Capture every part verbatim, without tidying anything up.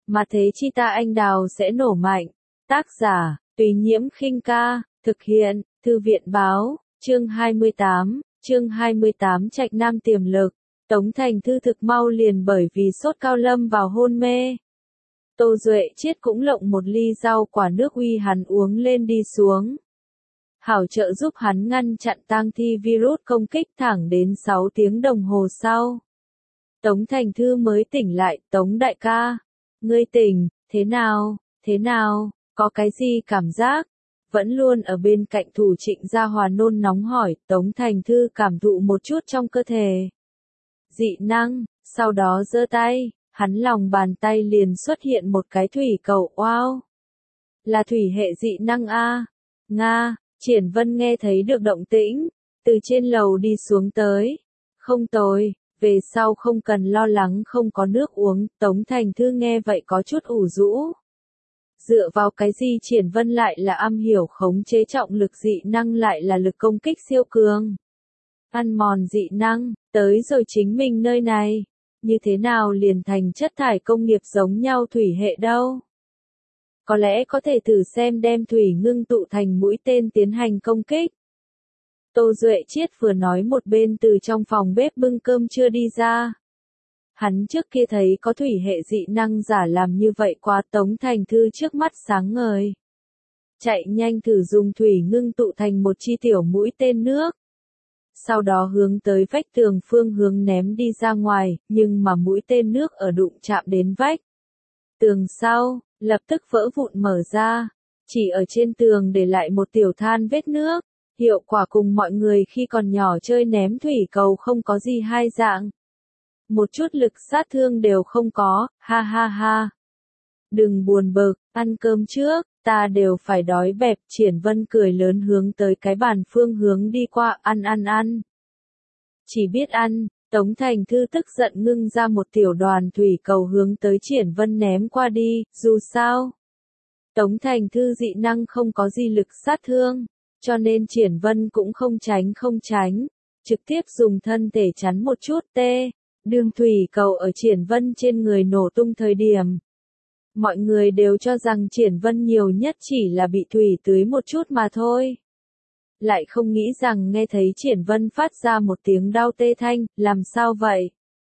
mà thế chi ta anh đào sẽ nổ mạnh. Tác giả, Tùy Nhiễm Khinh Ca, thực hiện, Thư viện Báo, chương hai mươi tám, chương hai mươi tám Trạch Nam tiềm lực. Tống Thành Thư thực mau liền bởi vì sốt cao lâm vào hôn mê. Tô Duệ Chiết cũng lộng một ly rau quả nước uy hắn uống lên đi xuống. Hảo trợ giúp hắn ngăn chặn tang thi virus công kích thẳng đến sáu tiếng đồng hồ sau. Tống Thành Thư mới tỉnh lại, Tống đại ca. Ngươi tỉnh, thế nào, thế nào, có cái gì cảm giác? Vẫn luôn ở bên cạnh Thủ Trịnh Gia Hòa nôn nóng hỏi, Tống Thành Thư cảm thụ một chút trong cơ thể. Dị năng, sau đó giơ tay, hắn lòng bàn tay liền xuất hiện một cái thủy cầu, wow. Là thủy hệ dị năng a. Nga, Triển Vân nghe thấy được động tĩnh, từ trên lầu đi xuống tới. Không tồi, về sau không cần lo lắng không có nước uống, Tống Thành Thư nghe vậy có chút ủ rũ. Dựa vào cái gì Triển Vân lại là am hiểu khống chế trọng lực dị năng lại là lực công kích siêu cường. Ăn mòn dị năng, tới rồi chính mình nơi này, như thế nào liền thành chất thải công nghiệp giống nhau thủy hệ đâu. Có lẽ có thể thử xem đem thủy ngưng tụ thành mũi tên tiến hành công kích. Tô Duệ Chiết vừa nói một bên từ trong phòng bếp bưng cơm trưa đi ra. Hắn trước kia thấy có thủy hệ dị năng giả làm như vậy qua, Tống Thành Thư trước mắt sáng ngời. Chạy nhanh thử dùng thủy ngưng tụ thành một chi tiểu mũi tên nước. Sau đó hướng tới vách tường phương hướng ném đi ra ngoài, nhưng mà mũi tên nước ở đụng chạm đến vách tường sau, lập tức vỡ vụn mở ra, chỉ ở trên tường để lại một tiểu than vết nước. Hiệu quả cùng mọi người khi còn nhỏ chơi ném thủy cầu không có gì hai dạng. Một chút lực sát thương đều không có, ha ha ha. Đừng buồn bực, ăn cơm trước, ta đều phải đói bẹp. Triển Vân cười lớn hướng tới cái bàn phương hướng đi qua, ăn ăn ăn. Chỉ biết ăn, Tống Thành Thư tức giận ngưng ra một tiểu đoàn thủy cầu hướng tới Triển Vân ném qua đi, dù sao. Tống Thành Thư dị năng không có gì lực sát thương, cho nên Triển Vân cũng không tránh không tránh, trực tiếp dùng thân thể chắn một chút tê. Đường thủy cầu ở Triển Vân trên người nổ tung thời điểm. Mọi người đều cho rằng Triển Vân nhiều nhất chỉ là bị thủy tưới một chút mà thôi. Lại không nghĩ rằng nghe thấy Triển Vân phát ra một tiếng đau tê thanh, làm sao vậy?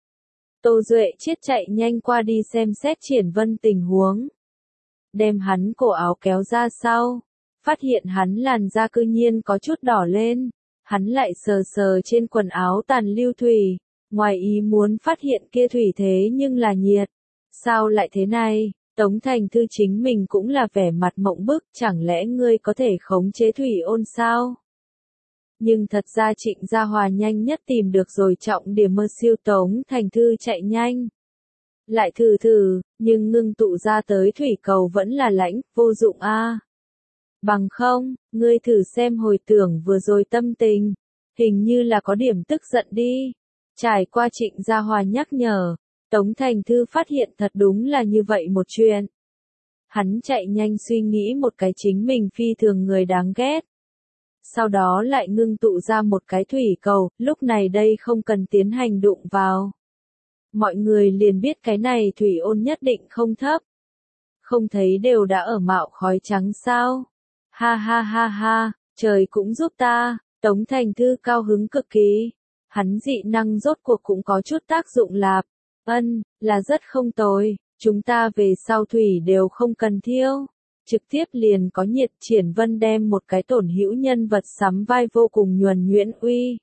Tô Duệ Chiết chạy nhanh qua đi xem xét Triển Vân tình huống. Đem hắn cổ áo kéo ra sau, phát hiện hắn làn da cư nhiên có chút đỏ lên. Hắn lại sờ sờ trên quần áo tàn lưu thủy. Ngoài ý muốn phát hiện kia thủy thế nhưng là nhiệt. Sao lại thế này? Tống Thành Thư chính mình cũng là vẻ mặt mộng bức, chẳng lẽ ngươi có thể khống chế thủy ôn sao? Nhưng thật ra Trịnh Gia Hòa nhanh nhất tìm được rồi trọng điểm mơ siêu. Tống Thành Thư chạy nhanh. Lại thử thử, nhưng ngưng tụ ra tới thủy cầu vẫn là lãnh, vô dụng a. Bằng không, ngươi thử xem hồi tưởng vừa rồi tâm tình, hình như là có điểm tức giận đi. Trải qua Trịnh Gia Hòa nhắc nhở, Tống Thành Thư phát hiện thật đúng là như vậy một chuyện. Hắn chạy nhanh suy nghĩ một cái chính mình phi thường người đáng ghét. Sau đó lại ngưng tụ ra một cái thủy cầu, lúc này đây không cần tiến hành đụng vào. Mọi người liền biết cái này thủy ôn nhất định không thấp. Không thấy đều đã ở mạo khói trắng sao? Ha ha ha ha, trời cũng giúp ta, Tống Thành Thư cao hứng cực kỳ. Hắn dị năng rốt cuộc cũng có chút tác dụng lạp. Ân, là rất không tồi, chúng ta về sau thủy đều không cần thiêu. Trực tiếp liền có nhiệt. Triển Vân đem một cái tổn hữu nhân vật sắm vai vô cùng nhuần nhuyễn uy.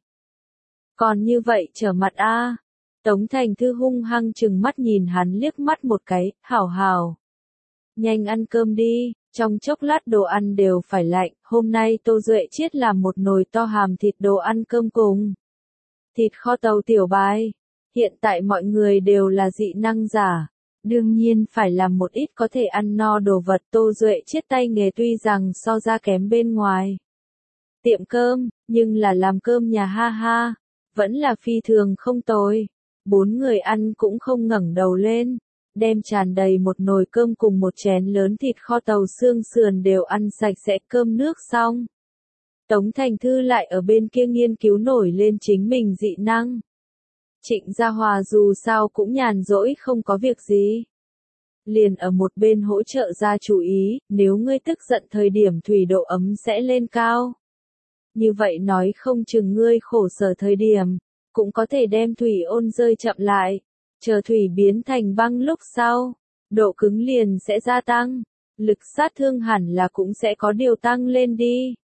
Còn như vậy trở mặt a. Tống Thành Thư hung hăng chừng mắt nhìn hắn liếc mắt một cái, hảo hảo. Nhanh ăn cơm đi, trong chốc lát đồ ăn đều phải lạnh. Hôm nay Tô Duệ Chiết làm một nồi to hàm thịt đồ ăn cơm cùng. Thịt kho tàu tiểu bài. Hiện tại mọi người đều là dị năng giả. Đương nhiên phải làm một ít có thể ăn no đồ vật. Tô Duệ Chiết tay nghề tuy rằng so ra kém bên ngoài tiệm cơm, nhưng là làm cơm nhà ha ha. Vẫn là phi thường không tồi. Bốn người ăn cũng không ngẩng đầu lên. Đem tràn đầy một nồi cơm cùng một chén lớn thịt kho tàu xương sườn đều ăn sạch sẽ. Cơm nước xong. Tống Thành Thư lại ở bên kia nghiên cứu nổi lên chính mình dị năng. Trịnh Gia Hòa dù sao cũng nhàn rỗi không có việc gì. liền ở một bên hỗ trợ ra chú ý, nếu ngươi tức giận thời điểm thủy độ ấm sẽ lên cao. Như vậy nói không chừng ngươi khổ sở thời điểm, cũng có thể đem thủy ôn rơi chậm lại, chờ thủy biến thành băng lúc sau, độ cứng liền sẽ gia tăng, lực sát thương hẳn là cũng sẽ có điều tăng lên đi.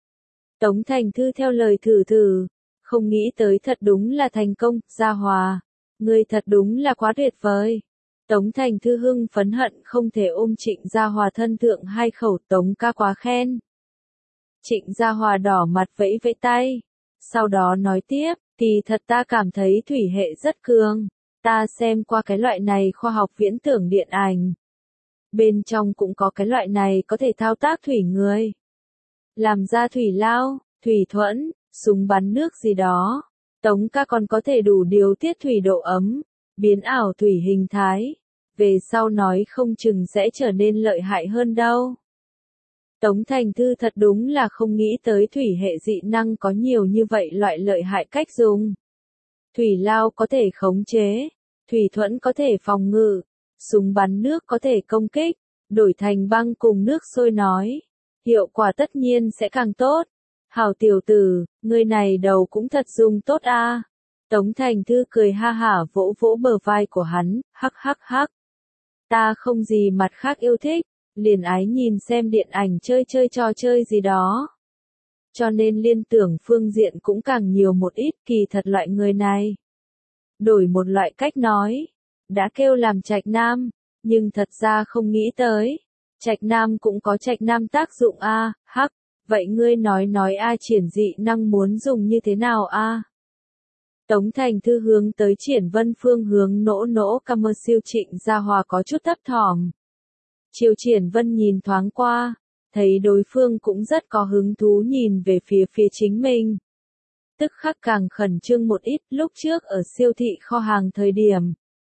Tống Thành Thư theo lời thử thử, không nghĩ tới thật đúng là thành công, Gia Hòa, ngươi thật đúng là quá tuyệt vời. Tống Thành Thư hưng phấn hận không thể ôm Trịnh Gia Hòa thân thượng hai khẩu, Tống ca quá khen. Trịnh Gia Hòa đỏ mặt vẫy vẫy tay, sau đó nói tiếp, kỳ thật ta cảm thấy thủy hệ rất cường, ta xem qua cái loại này khoa học viễn tưởng điện ảnh. Bên trong cũng có cái loại này có thể thao tác thủy người. Làm ra thủy lao, thủy thuẫn, súng bắn nước gì đó. Tống ca còn có thể đủ điều tiết thủy độ ấm, biến ảo thủy hình thái. Về sau nói không chừng sẽ trở nên lợi hại hơn đâu. Tống Thành Thư thật đúng là không nghĩ tới thủy hệ dị năng có nhiều như vậy loại lợi hại cách dùng. Thủy lao có thể khống chế, thủy thuẫn có thể phòng ngự, súng bắn nước có thể công kích, đổi thành băng cùng nước sôi nói. Hiệu quả tất nhiên sẽ càng tốt. Hảo tiểu tử, người này đầu cũng thật dùng tốt a. À. Tống Thành Thư cười ha hả vỗ vỗ bờ vai của hắn, hắc hắc hắc. Ta không gì mặt khác yêu thích, liền ái nhìn xem điện ảnh chơi chơi trò chơi gì đó. Cho nên liên tưởng phương diện cũng càng nhiều một ít, kỳ thật loại người này. Đổi một loại cách nói, đã kêu làm trạch nam, nhưng thật ra không nghĩ tới. Trạch nam cũng có trạch nam tác dụng a, à, hắc, vậy ngươi nói nói a triển dị năng muốn dùng như thế nào a? À? Tống Thành Thư hướng tới Triển Vân phương hướng nỗ nỗ cam mơ siêu Trịnh Gia Hòa có chút thấp thỏm. Triều Triển Vân nhìn thoáng qua, thấy đối phương cũng rất có hứng thú nhìn về phía phía chính mình. Tức khắc càng khẩn trương một ít, lúc trước ở siêu thị kho hàng thời điểm.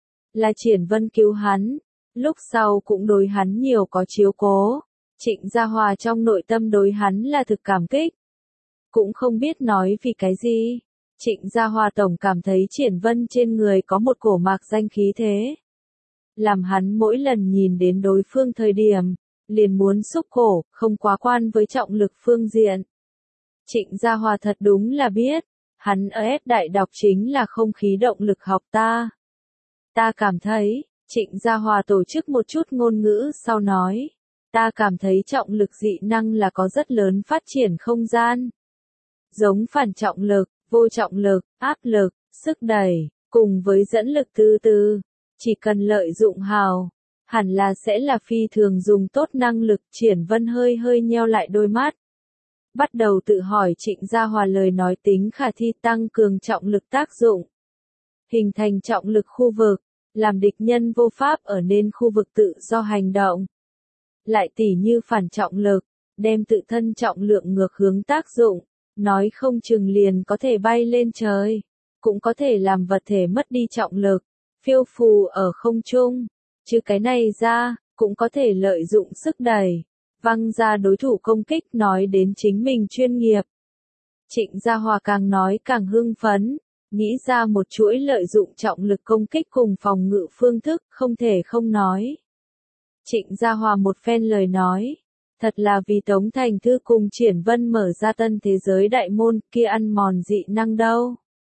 Là Triển Vân cứu hắn, lúc sau cũng đối hắn nhiều có chiếu cố. Trịnh Gia Hòa trong nội tâm đối hắn là thực cảm kích. Cũng không biết nói vì cái gì. Trịnh Gia Hòa tổng cảm thấy Triển Vân trên người có một cổ mạc danh khí thế. Làm hắn mỗi lần nhìn đến đối phương thời điểm, liền muốn xúc cổ, không quá quan với trọng lực phương diện. Trịnh Gia Hòa thật đúng là biết, hắn ở ép đại đọc chính là không khí động lực học ta. Ta cảm thấy, Trịnh Gia Hòa tổ chức một chút ngôn ngữ sau nói, ta cảm thấy trọng lực dị năng là có rất lớn phát triển không gian. Giống phản trọng lực, vô trọng lực, áp lực, sức đẩy, cùng với dẫn lực từ từ, chỉ cần lợi dụng hào, hẳn là sẽ là phi thường dùng tốt năng lực. Triển Vân hơi hơi nheo lại đôi mắt. Bắt đầu tự hỏi Trịnh Gia Hòa lời nói tính khả thi tăng cường trọng lực tác dụng. Hình thành trọng lực khu vực, làm địch nhân vô pháp ở nên khu vực tự do hành động. Lại tỉ như phản trọng lực, đem tự thân trọng lượng ngược hướng tác dụng, nói không chừng liền có thể bay lên trời, cũng có thể làm vật thể mất đi trọng lực, phiêu phù ở không trung. Chứ cái này ra, cũng có thể lợi dụng sức đẩy, văng ra đối thủ công kích. Nói đến chính mình chuyên nghiệp. Trịnh Gia Hòa càng nói càng hưng phấn, nghĩ ra một chuỗi lợi dụng trọng lực công kích cùng phòng ngự phương thức, không thể không nói. Trịnh Gia Hòa một phen lời nói, thật là vì Tống Thành Thư cùng Triển Vân mở ra tân thế giới đại môn, kia ăn mòn dị năng đâu.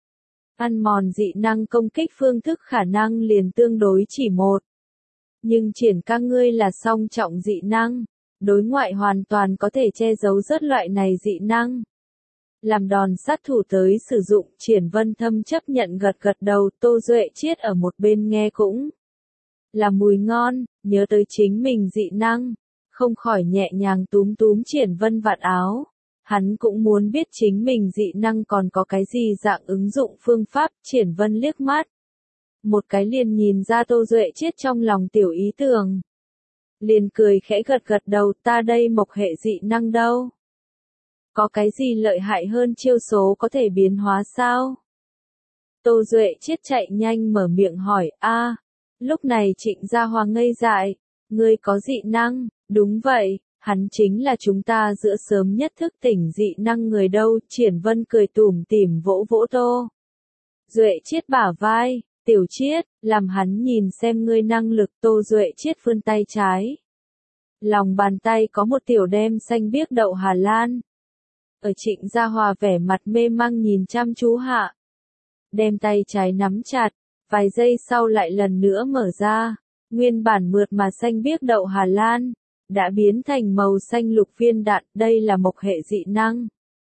Ăn mòn dị năng công kích phương thức khả năng liền tương đối chỉ một. Nhưng Triển ca ngươi là song trọng dị năng, đối ngoại hoàn toàn có thể che giấu rất loại này dị năng. Làm đòn sát thủ tới sử dụng. Triển Vân Thâm chấp nhận gật gật đầu. Tô Duệ Chiết ở một bên nghe cũng là mùi ngon, nhớ tới chính mình dị năng, không khỏi nhẹ nhàng túm túm Triển Vân vạt áo. Hắn cũng muốn biết chính mình dị năng còn có cái gì dạng ứng dụng phương pháp. Triển Vân liếc mắt, một cái liền nhìn ra Tô Duệ Chiết trong lòng tiểu ý tưởng. Liền cười khẽ gật gật đầu, ta đây mộc hệ dị năng đâu? Có cái gì lợi hại hơn chiêu số có thể biến hóa sao? Tô Duệ Chiết chạy nhanh mở miệng hỏi, a, lúc này Trịnh Gia Hòa ngây dại, ngươi có dị năng? Đúng vậy, hắn chính là chúng ta giữa sớm nhất thức tỉnh dị năng người đâu. Triển Vân cười tủm tỉm vỗ vỗ Tô Duệ Chiết bả vai, Tiểu Chiết, làm hắn nhìn xem ngươi năng lực. Tô Duệ Chiết vươn tay trái. Lòng bàn tay có một tiểu đem xanh biếc đậu Hà Lan. Ở Trịnh Gia Hòa vẻ mặt mê mang nhìn chăm chú hạ. Đem tay trái nắm chặt, vài giây sau lại lần nữa mở ra. Nguyên bản mượt mà xanh biếc đậu Hà Lan, đã biến thành màu xanh lục viên đạn, đây là mộc hệ dị năng.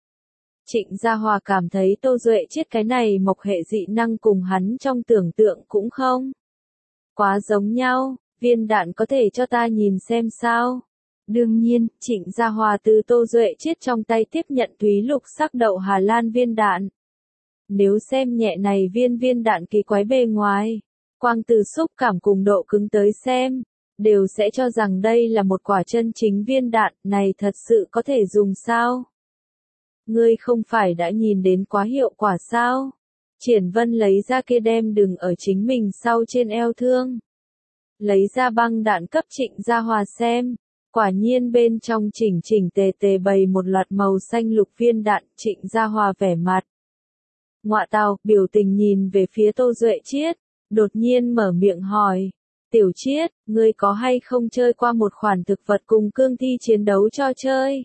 Trịnh Gia Hòa cảm thấy Tô Duệ Chiết cái này mộc hệ dị năng cùng hắn trong tưởng tượng cũng không quá giống nhau, viên đạn có thể cho ta nhìn xem sao. Đương nhiên, Trịnh Gia Hòa từ Tô Duệ Chiết trong tay tiếp nhận thúy lục sắc đậu Hà Lan viên đạn. Nếu xem nhẹ này viên viên đạn kỳ quái bề ngoài, quang từ xúc cảm cùng độ cứng tới xem, đều sẽ cho rằng đây là một quả chân chính viên đạn, này thật sự có thể dùng sao? Ngươi không phải đã nhìn đến quá hiệu quả sao? Triển Vân lấy ra kia đem đừng ở chính mình sau trên eo thương. Lấy ra băng đạn cấp Trịnh Gia Hòa xem, quả nhiên bên trong chỉnh chỉnh tề tề bày một loạt màu xanh lục viên đạn. Trịnh Gia Hòa vẻ mặt ngọa tào, biểu tình nhìn về phía Tô Duệ Chiết, đột nhiên mở miệng hỏi, Tiểu Chiết, ngươi có hay không chơi qua một khoản thực vật cùng cương thi chiến đấu cho chơi?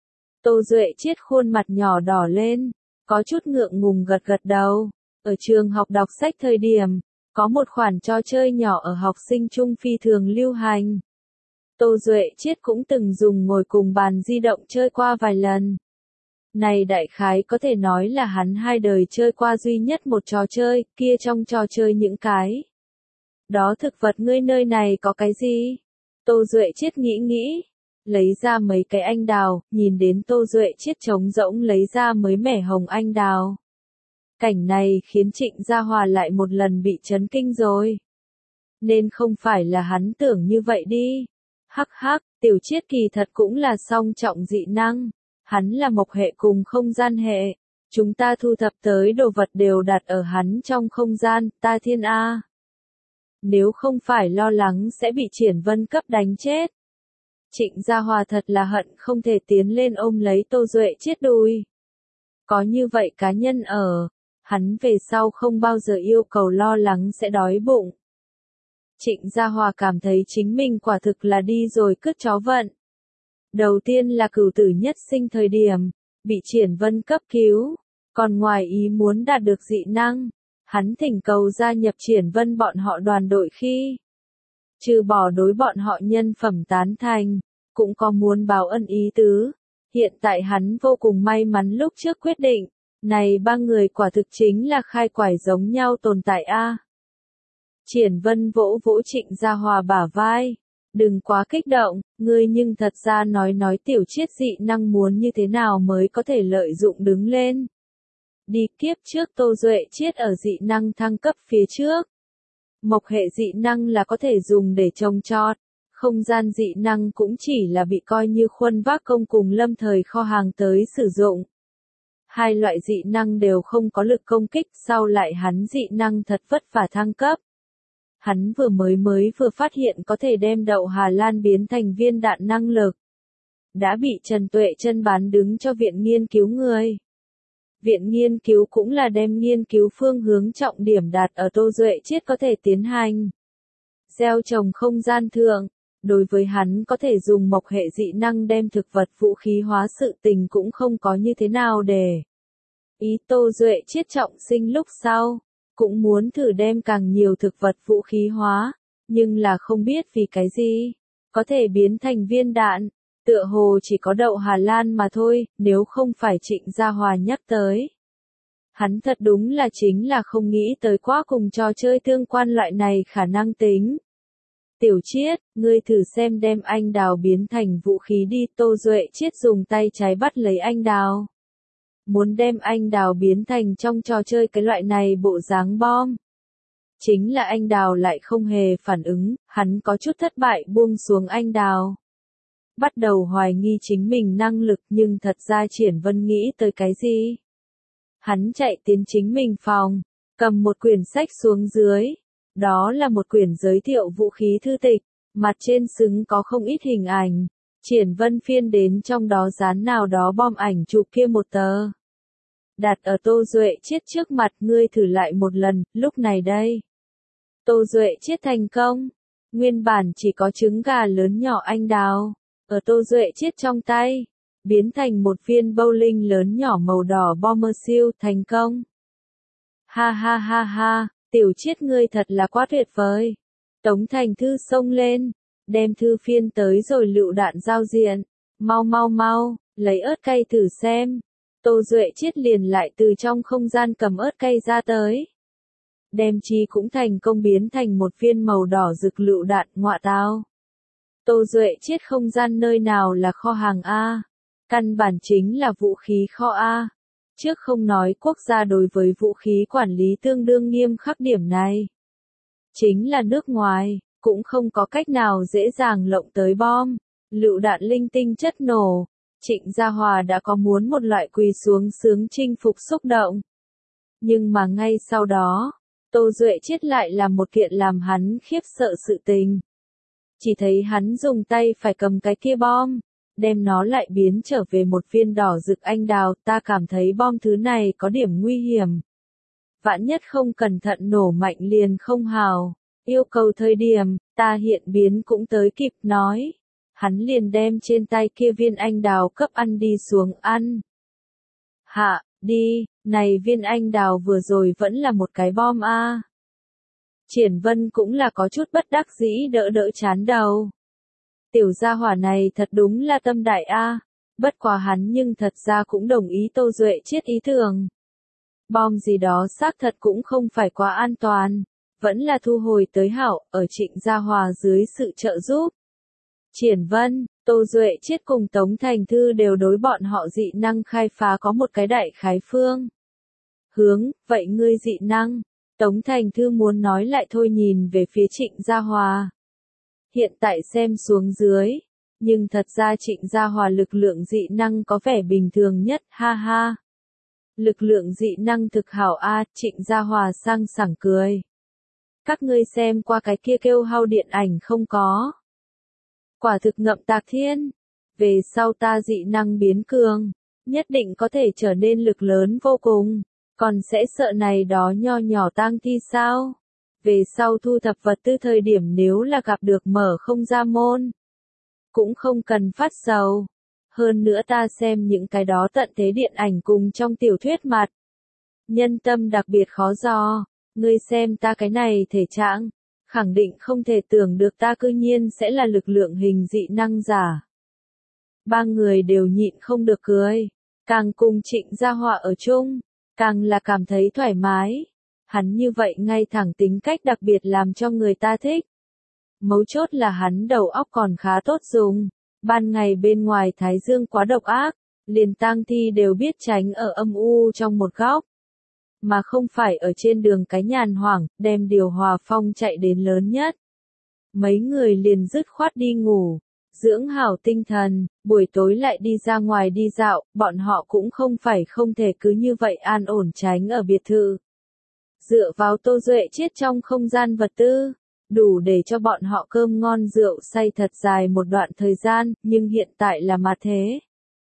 Tô Duệ Chiết khuôn mặt nhỏ đỏ lên, có chút ngượng ngùng gật gật đầu. Ở trường học đọc sách thời điểm, có một khoản trò chơi nhỏ ở học sinh trung phi thường lưu hành. Tô Duệ Chiết cũng từng dùng ngồi cùng bàn di động chơi qua vài lần. Này đại khái có thể nói là hắn hai đời chơi qua duy nhất một trò chơi, kia trong trò chơi những cái. Đó thực vật ngươi nơi này có cái gì? Tô Duệ Chiết nghĩ nghĩ, lấy ra mấy cái anh đào, nhìn đến Tô Duệ Chiết trống rỗng lấy ra mới mẻ hồng anh đào. Cảnh này khiến Trịnh Gia Hòa lại một lần bị chấn kinh rồi. Nên không phải là hắn tưởng như vậy đi. Hắc hắc, Tiểu Chiết kỳ thật cũng là song trọng dị năng. Hắn là mộc hệ cùng không gian hệ. Chúng ta thu thập tới đồ vật đều đặt ở hắn trong không gian, ta thiên A. Nếu không phải lo lắng sẽ bị Triển Vân cấp đánh chết. Trịnh Gia Hòa thật là hận không thể tiến lên ôm lấy Tô Duệ Chiết đùi. Có như vậy cá nhân ở, hắn về sau không bao giờ yêu cầu lo lắng sẽ đói bụng. Trịnh Gia Hòa cảm thấy chính mình quả thực là đi rồi cứt chó vận. Đầu tiên là cửu tử nhất sinh thời điểm, bị Triển Vân cấp cứu, còn ngoài ý muốn đạt được dị năng, hắn thỉnh cầu gia nhập Triển Vân bọn họ đoàn đội khi. Trừ bỏ đối bọn họ nhân phẩm tán thành, cũng có muốn báo ân ý tứ. Hiện tại hắn vô cùng may mắn lúc trước quyết định, này ba người quả thực chính là khai quải giống nhau tồn tại a. Triển Vân vỗ vỗ Trịnh Gia Hòa bả vai. Đừng quá kích động, ngươi nhưng thật ra nói nói Tiểu Chiết dị năng muốn như thế nào mới có thể lợi dụng đứng lên. Đi kiếp trước Tô Duệ Chiết ở dị năng thăng cấp phía trước. Mộc hệ dị năng là có thể dùng để trồng trọt, không gian dị năng cũng chỉ là bị coi như khuân vác công cùng lâm thời kho hàng tới sử dụng. Hai loại dị năng đều không có lực công kích, sau lại hắn dị năng thật vất vả thăng cấp. Hắn vừa mới mới vừa phát hiện có thể đem đậu Hà Lan biến thành viên đạn năng lực. Đã bị Trần Tuệ Chân bán đứng cho viện nghiên cứu người. Viện nghiên cứu cũng là đem nghiên cứu phương hướng trọng điểm đặt ở Tô Duệ Chiết có thể tiến hành. Gieo trồng không gian thượng, đối với hắn có thể dùng mộc hệ dị năng đem thực vật vũ khí hóa sự tình cũng không có như thế nào để. Ý Tô Duệ Chiết trọng sinh lúc sau, cũng muốn thử đem càng nhiều thực vật vũ khí hóa, nhưng là không biết vì cái gì, có thể biến thành viên đạn, tựa hồ chỉ có đậu Hà Lan mà thôi, nếu không phải Trịnh Gia Hòa nhắc tới. Hắn thật đúng là chính là không nghĩ tới quá cùng trò chơi tương quan loại này khả năng tính. Tiểu Chiết, ngươi thử xem đem anh đào biến thành vũ khí đi. Tô Duệ Chiết dùng tay trái bắt lấy anh đào. Muốn đem anh đào biến thành trong trò chơi cái loại này bộ dáng bom. Chính là anh đào lại không hề phản ứng, hắn có chút thất bại buông xuống anh đào. Bắt đầu hoài nghi chính mình năng lực nhưng thật ra Triển Vân nghĩ tới cái gì. Hắn chạy tiến chính mình phòng, cầm một quyển sách xuống dưới. Đó là một quyển giới thiệu vũ khí thư tịch, mặt trên xứng có không ít hình ảnh. Triển Vân phiên đến trong đó dán nào đó bom ảnh chụp kia một tờ. Đặt ở Tô Duệ Chiết trước mặt, ngươi thử lại một lần, lúc này đây. Tô Duệ Chiết thành công. Nguyên bản chỉ có trứng gà lớn nhỏ anh đào, ở Tô Duệ Chiết trong tay, biến thành một viên bowling lớn nhỏ màu đỏ bomber siêu thành công. Ha ha ha ha, Tiểu Chiết ngươi thật là quá tuyệt vời. Tống Thành Thư xông lên, đem thư phiên tới rồi lựu đạn giao diện. Mau mau mau, lấy ớt cay thử xem. Tô Duệ Chiết liền lại từ trong không gian cầm ớt cay ra tới. Đem chi cũng thành công biến thành một viên màu đỏ rực lựu đạn, ngọa tao. Tô Duệ Chiết không gian nơi nào là kho hàng A. Căn bản chính là vũ khí kho A. Trước không nói quốc gia đối với vũ khí quản lý tương đương nghiêm khắc điểm này. Chính là nước ngoài, cũng không có cách nào dễ dàng lộng tới bom, lựu đạn linh tinh chất nổ. Trịnh Gia Hòa đã có muốn một loại quỳ xuống sướng chinh phục xúc động. Nhưng mà ngay sau đó, Tô Duệ Chiết lại làm một kiện làm hắn khiếp sợ sự tình. Chỉ thấy hắn dùng tay phải cầm cái kia bom, đem nó lại biến trở về một viên đỏ rực anh đào, ta cảm thấy bom thứ này có điểm nguy hiểm. Vạn nhất không cẩn thận nổ mạnh liền không hào, yêu cầu thời điểm, ta hiện biến cũng tới kịp nói. Hắn liền đem trên tay kia viên anh đào cấp ăn đi xuống ăn. Hạ, đi, này viên anh đào vừa rồi vẫn là một cái bom a. Triển Vân cũng là có chút bất đắc dĩ đỡ đỡ chán đầu. Tiểu gia hỏa này thật đúng là tâm đại a, bất quá hắn nhưng thật ra cũng đồng ý Tô Duệ Chiết ý tưởng. Bom gì đó xác thật cũng không phải quá an toàn, vẫn là thu hồi tới hảo, ở Trịnh Gia Hòa dưới sự trợ giúp. Triển Vân, Tô Duệ Chiết cùng Tống Thành Thư đều đối bọn họ dị năng khai phá có một cái đại khái phương hướng, vậy ngươi dị năng, Tống Thành Thư muốn nói lại thôi nhìn về phía Trịnh Gia Hòa. Hiện tại xem xuống dưới, nhưng thật ra Trịnh Gia Hòa lực lượng dị năng có vẻ bình thường nhất, ha ha. Lực lượng dị năng thực hảo a, Trịnh Gia Hòa sang sảng cười. Các ngươi xem qua cái kia kêu hao điện ảnh không có? Quả thực ngậm tạc thiên. Về sau ta dị năng biến cường, nhất định có thể trở nên lực lớn vô cùng. Còn sẽ sợ này đó nho nhỏ tang thi sao? Về sau thu thập vật tư thời điểm nếu là gặp được mở không ra môn, cũng không cần phát sầu. Hơn nữa ta xem những cái đó tận thế điện ảnh cùng trong tiểu thuyết mặt. Nhân tâm đặc biệt khó dò, ngươi xem ta cái này thể trạng, khẳng định không thể tưởng được ta cư nhiên sẽ là lực lượng hình dị năng giả. Ba người đều nhịn không được cười, càng cùng Trịnh Gia Hòa ở chung, càng là cảm thấy thoải mái. Hắn như vậy ngay thẳng tính cách đặc biệt làm cho người ta thích. Mấu chốt là hắn đầu óc còn khá tốt dùng, ban ngày bên ngoài thái dương quá độc ác, liền tang thi đều biết tránh ở âm u trong một góc. Mà không phải ở trên đường cái nhàn hoảng, đem điều hòa phong chạy đến lớn nhất. Mấy người liền dứt khoát đi ngủ, dưỡng hảo tinh thần, buổi tối lại đi ra ngoài đi dạo, bọn họ cũng không phải không thể cứ như vậy an ổn tránh ở biệt thự. Dựa vào Tô Duệ Chiết trong không gian vật tư, đủ để cho bọn họ cơm ngon rượu say thật dài một đoạn thời gian, nhưng hiện tại là mà thế.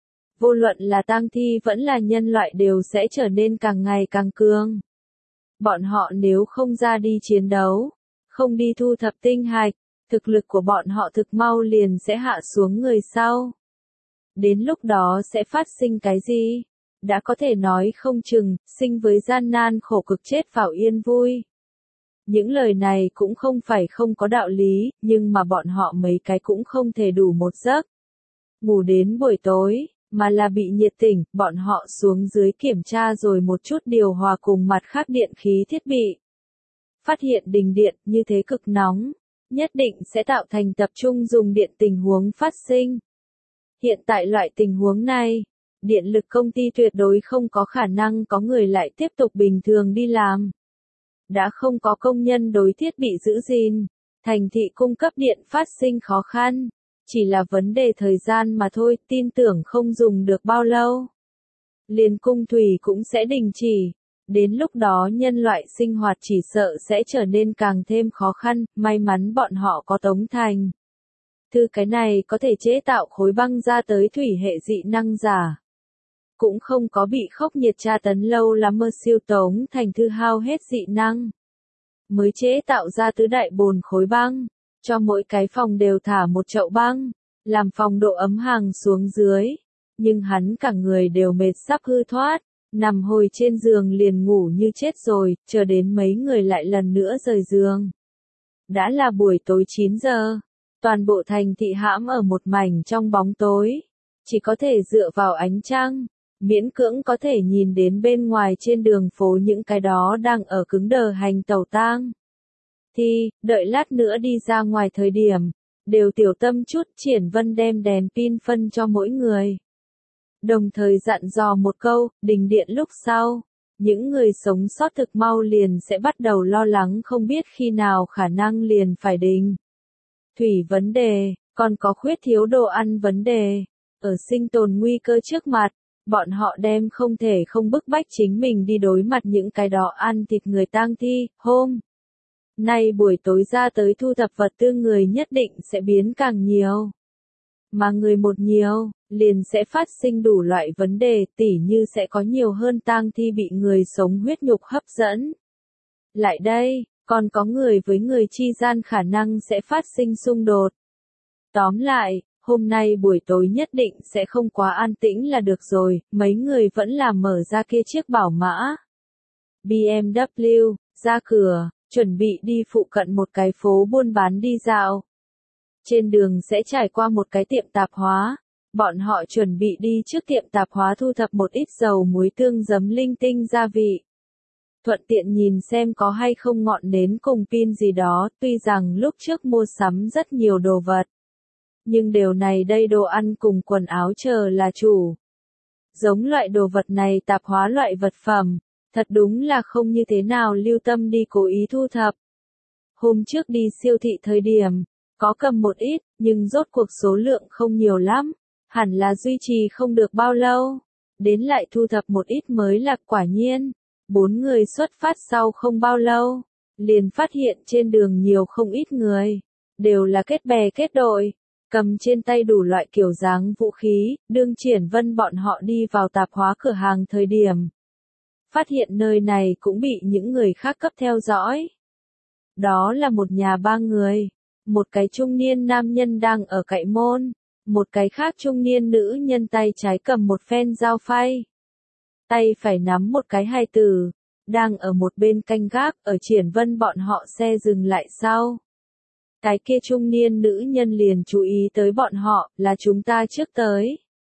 Vô luận là tang thi vẫn là nhân loại đều sẽ trở nên càng ngày càng cường. Bọn họ nếu không ra đi chiến đấu, không đi thu thập tinh hạch, thực lực của bọn họ thực mau liền sẽ hạ xuống người sau. Đến lúc đó sẽ phát sinh cái gì? Đã có thể nói không chừng, sinh với gian nan khổ cực chết vào yên vui. Những lời này cũng không phải không có đạo lý, nhưng mà bọn họ mấy cái cũng không thể đủ một giấc. Ngủ đến buổi tối, mà là bị nhiệt tỉnh, bọn họ xuống dưới kiểm tra rồi một chút điều hòa cùng mặt khác điện khí thiết bị. Phát hiện đình điện như thế cực nóng, nhất định sẽ tạo thành tập trung dùng điện tình huống phát sinh. Hiện tại loại tình huống này, điện lực công ty tuyệt đối không có khả năng có người lại tiếp tục bình thường đi làm. Đã không có công nhân đối thiết bị giữ gìn, thành thị cung cấp điện phát sinh khó khăn, chỉ là vấn đề thời gian mà thôi, tin tưởng không dùng được bao lâu. Liền cung thủy cũng sẽ đình chỉ, đến lúc đó nhân loại sinh hoạt chỉ sợ sẽ trở nên càng thêm khó khăn, may mắn bọn họ có Tống Thành. Thư cái này có thể chế tạo khối băng ra tới thủy hệ dị năng giả. Cũng không có bị khốc nhiệt tra tấn lâu lắm mơ siêu Tống Thành Thư hao hết dị năng. mới chế tạo ra tứ đại bồn khối băng, cho mỗi cái phòng đều thả một chậu băng, làm phòng độ ấm hàng xuống dưới. Nhưng hắn cả người đều mệt sắp hư thoát, nằm hồi trên giường liền ngủ như chết rồi, chờ đến mấy người lại lần nữa rời giường. Đã là buổi tối chín giờ, toàn bộ thành thị hãm ở một mảnh trong bóng tối, chỉ có thể dựa vào ánh trăng, miễn cưỡng có thể nhìn đến bên ngoài trên đường phố những cái đó đang ở cứng đờ hành tẩu tang. Thì, đợi lát nữa đi ra ngoài thời điểm, đều tiểu tâm chút. Triển Vân đem đèn pin phân cho mỗi người. Đồng thời dặn dò một câu, đình điện lúc sau, những người sống sót thực mau liền sẽ bắt đầu lo lắng không biết khi nào khả năng liền phải đình. Thủy vấn đề, còn có khuyết thiếu đồ ăn vấn đề. Ở sinh tồn nguy cơ trước mặt, bọn họ đem không thể không bức bách chính mình đi đối mặt những cái đó ăn thịt người tang thi. Hôm nay buổi tối ra tới thu thập vật tư người nhất định sẽ biến càng nhiều. Mà người một nhiều, liền sẽ phát sinh đủ loại vấn đề, tỉ như sẽ có nhiều hơn tang thi bị người sống huyết nhục hấp dẫn. Lại đây, còn có người với người chi gian khả năng sẽ phát sinh xung đột. Tóm lại, hôm nay buổi tối nhất định sẽ không quá an tĩnh là được rồi, mấy người vẫn là mở ra kia chiếc bảo mã bê em vê, ra cửa, chuẩn bị đi phụ cận một cái phố buôn bán đi dạo. Trên đường sẽ trải qua một cái tiệm tạp hóa, bọn họ chuẩn bị đi trước tiệm tạp hóa thu thập một ít dầu muối tương giấm linh tinh gia vị. Thuận tiện nhìn xem có hay không ngọn nến cùng pin gì đó, tuy rằng lúc trước mua sắm rất nhiều đồ vật. Nhưng điều này đây đồ ăn cùng quần áo chờ là chủ. Giống loại đồ vật này tạp hóa loại vật phẩm, thật đúng là không như thế nào lưu tâm đi cố ý thu thập. Hôm trước đi siêu thị thời điểm, có cầm một ít, nhưng rốt cuộc số lượng không nhiều lắm, hẳn là duy trì không được bao lâu. Đến lại thu thập một ít mới là quả nhiên. Bốn người xuất phát sau không bao lâu, liền phát hiện trên đường nhiều không ít người, đều là kết bè kết đội, cầm trên tay đủ loại kiểu dáng vũ khí. Đương Triển Vân bọn họ đi vào tạp hóa cửa hàng thời điểm, phát hiện nơi này cũng bị những người khác cấp theo dõi. Đó là một nhà ba người, một cái trung niên nam nhân đang ở cạnh môn, một cái khác trung niên nữ nhân tay trái cầm một phen dao phay, tay phải nắm một cái hài tử, đang ở một bên canh gác. Ở Triển Vân bọn họ xe dừng lại sau, cái kia trung niên nữ nhân liền chú ý tới bọn họ, là chúng ta trước tới.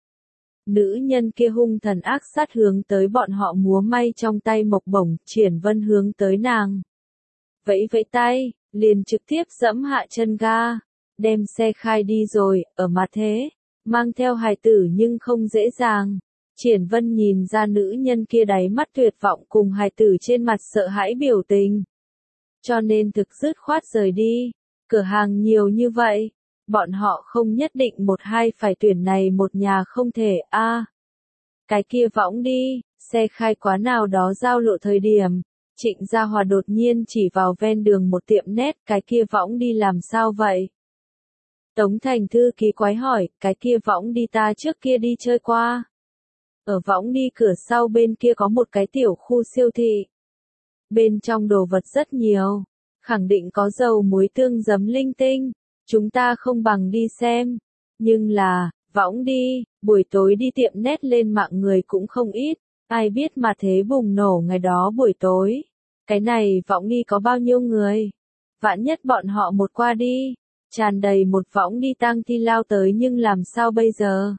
Nữ nhân kia hung thần ác sát hướng tới bọn họ múa may trong tay mộc bổng. Triển Vân hướng tới nàng, vẫy vẫy tay, liền trực tiếp dẫm hạ chân ga, đem xe khai đi rồi. Ở mặt thế, mang theo hài tử nhưng không dễ dàng. Triển Vân nhìn ra nữ nhân kia đáy mắt tuyệt vọng cùng hài tử trên mặt sợ hãi biểu tình, cho nên thực dứt khoát rời đi. Cửa hàng nhiều như vậy, bọn họ không nhất định một hai phải tuyển này một nhà không thể. A, à, cái kia võng đi. Xe khai quá nào đó giao lộ thời điểm, Trịnh Gia Hòa đột nhiên chỉ vào ven đường một tiệm nét. Cái kia võng đi làm sao vậy? Tống Thành thư ký quái hỏi. Cái kia võng đi ta trước kia đi chơi qua. Ở võng đi cửa sau bên kia có một cái tiểu khu siêu thị. Bên trong đồ vật rất nhiều, khẳng định có dầu muối tương giấm linh tinh. Chúng ta không bằng đi xem. Nhưng là, võng đi, buổi tối đi tiệm nét lên mạng người cũng không ít. Ai biết mà thế bùng nổ ngày đó buổi tối. Cái này võng đi có bao nhiêu người? Vạn nhất bọn họ một qua đi, tràn đầy một võng đi tang thi lao tới nhưng làm sao bây giờ?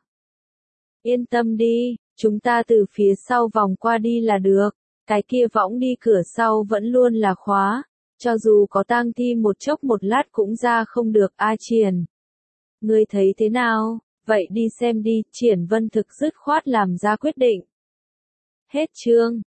Yên tâm đi, chúng ta từ phía sau vòng qua đi là được. Cái kia võng đi cửa sau vẫn luôn là khóa, cho dù có tang thi một chốc một lát cũng ra không được. A Triển, ngươi thấy thế nào? Vậy đi xem đi. Triển Vân thực dứt khoát làm ra quyết định. Hết chương.